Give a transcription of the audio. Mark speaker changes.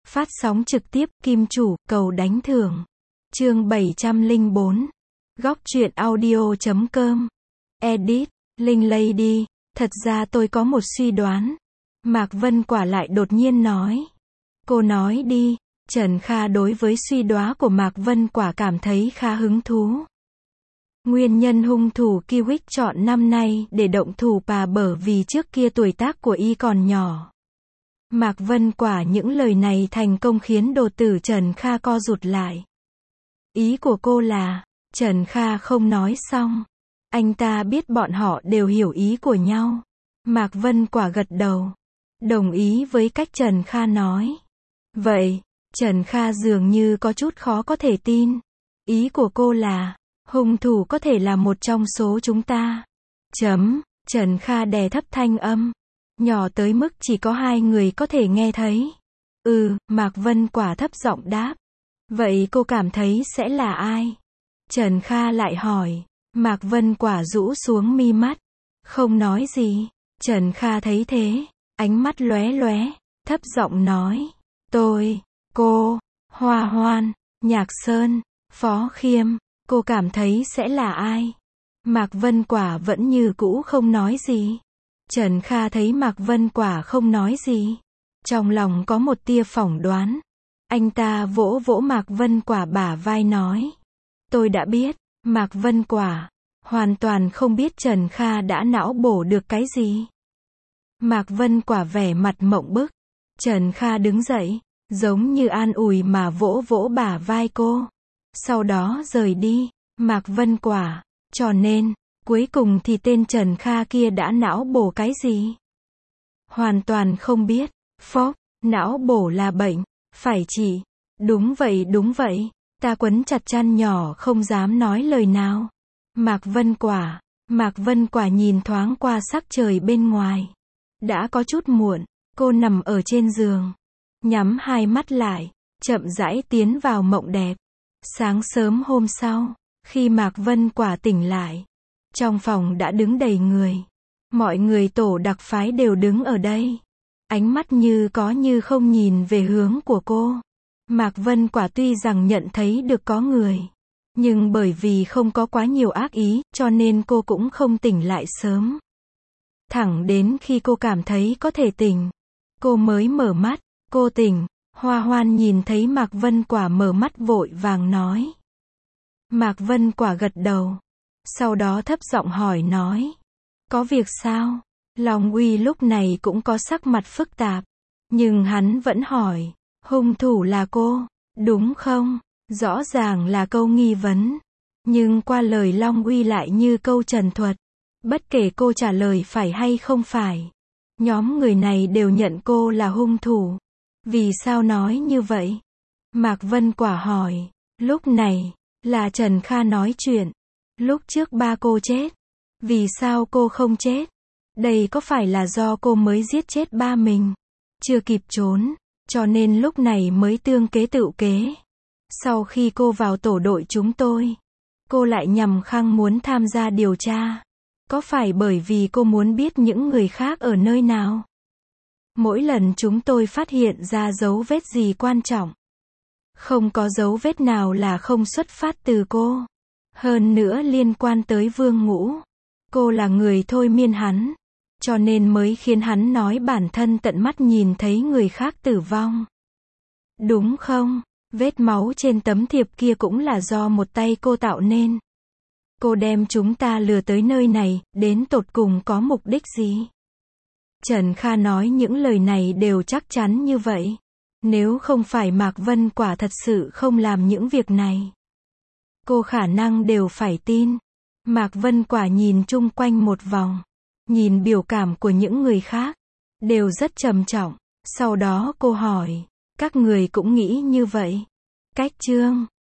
Speaker 1: Phát sóng trực tiếp, Kim Chủ, cầu đánh thưởng. Chương 704. Góc truyện audio.com. Edit, Linh Lady. Thật ra tôi có một suy đoán. Mạc Vân Quả lại đột nhiên nói. Cô nói đi. Trần Kha đối với suy đoán của Mạc Vân Quả cảm thấy khá hứng thú. Nguyên nhân hung thủ Kiwick chọn năm nay để động thủ bà bởi vì trước kia tuổi tác của y còn nhỏ. Mạc Vân Quả những lời này thành công khiến đồ tử Trần Kha co rụt lại. Ý của cô là, Trần Kha không nói xong. Anh ta biết bọn họ đều hiểu ý của nhau. Mạc Vân Quả gật đầu. Đồng ý với cách Trần Kha nói. Vậy, Trần Kha dường như có chút khó có thể tin. Ý của cô là, hung thủ có thể là một trong số chúng ta. Trần Kha đè thấp thanh âm. Nhỏ tới mức chỉ có hai người có thể nghe thấy. Mạc Vân Quả thấp giọng đáp. Vậy cô cảm thấy sẽ là ai? Trần Kha lại hỏi. Mạc Vân Quả rũ xuống mi mắt. Không nói gì. Trần Kha thấy thế. Ánh mắt lóe lóe. Thấp giọng nói. Tôi, cô, Hoa Hoan, Nhạc Sơn, Phó Khiêm. Cô cảm thấy sẽ là ai? Mạc Vân Quả vẫn như cũ không nói gì. Trần Kha thấy Mạc Vân Quả không nói gì. Trong lòng có một tia phỏng đoán. Anh ta vỗ vỗ Mạc Vân Quả bả vai nói. Tôi đã biết. Mạc Vân Quả hoàn toàn không biết Trần Kha đã não bổ được cái gì. Mạc Vân Quả vẻ mặt mộng bức. Trần Kha đứng dậy, giống như an ủi mà vỗ vỗ bả vai cô. Sau đó rời đi. Mạc Vân Quả, cho nên, cuối cùng thì tên Trần Kha kia đã não bổ cái gì? Hoàn toàn không biết. Phốc, não bổ là bệnh, phải trị. Đúng vậy, ta quấn chặt chăn nhỏ không dám nói lời nào. Mạc Vân Quả nhìn thoáng qua sắc trời bên ngoài. Đã có chút muộn, cô nằm ở trên giường. Nhắm hai mắt lại, chậm rãi tiến vào mộng đẹp. Sáng sớm hôm sau, khi Mạc Vân Quả tỉnh lại, trong phòng đã đứng đầy người. Mọi người tổ đặc phái đều đứng ở đây. Ánh mắt như có như không nhìn về hướng của cô. Mạc Vân Quả tuy rằng nhận thấy được có người, nhưng bởi vì không có quá nhiều ác ý, cho nên cô cũng không tỉnh lại sớm. Thẳng đến khi cô cảm thấy có thể tỉnh, cô mới mở mắt. Cô tỉnh. Hoa Hoan nhìn thấy Mạc Vân Quả mở mắt vội vàng nói. Mạc Vân Quả gật đầu. Sau đó thấp giọng hỏi nói. Có việc sao? Long Uy lúc này cũng có sắc mặt phức tạp. Nhưng hắn vẫn hỏi. Hung thủ là cô, đúng không? Rõ ràng là câu nghi vấn. Nhưng qua lời Long Uy lại như câu trần thuật. Bất kể cô trả lời phải hay không phải, nhóm người này đều nhận cô là hung thủ. Vì sao nói như vậy? Mạc Vân Quả hỏi. Lúc này, là Trần Kha nói chuyện. Lúc trước ba cô chết. Vì sao cô không chết? Đây có phải là do cô mới giết chết ba mình? Chưa kịp trốn, cho nên lúc này mới tương kế tự kế. Sau khi cô vào tổ đội chúng tôi, cô lại nhằm khăng muốn tham gia điều tra. Có phải bởi vì cô muốn biết những người khác ở nơi nào? Mỗi lần chúng tôi phát hiện ra dấu vết gì quan trọng, không có dấu vết nào là không xuất phát từ cô. Hơn nữa liên quan tới Vương Ngũ. Cô là người thôi miên hắn, cho nên mới khiến hắn nói bản thân tận mắt nhìn thấy người khác tử vong. Đúng không? Vết máu trên tấm thiệp kia cũng là do một tay cô tạo nên. Cô đem chúng ta lừa tới nơi này, đến tột cùng có mục đích gì? Trần Kha nói những lời này đều chắc chắn như vậy. Nếu không phải Mạc Vân Quả thật sự không làm những việc này, cô khả năng đều phải tin. Mạc Vân Quả nhìn chung quanh một vòng. Nhìn biểu cảm của những người khác, đều rất trầm trọng. Sau đó cô hỏi, các người cũng nghĩ như vậy? Cách chương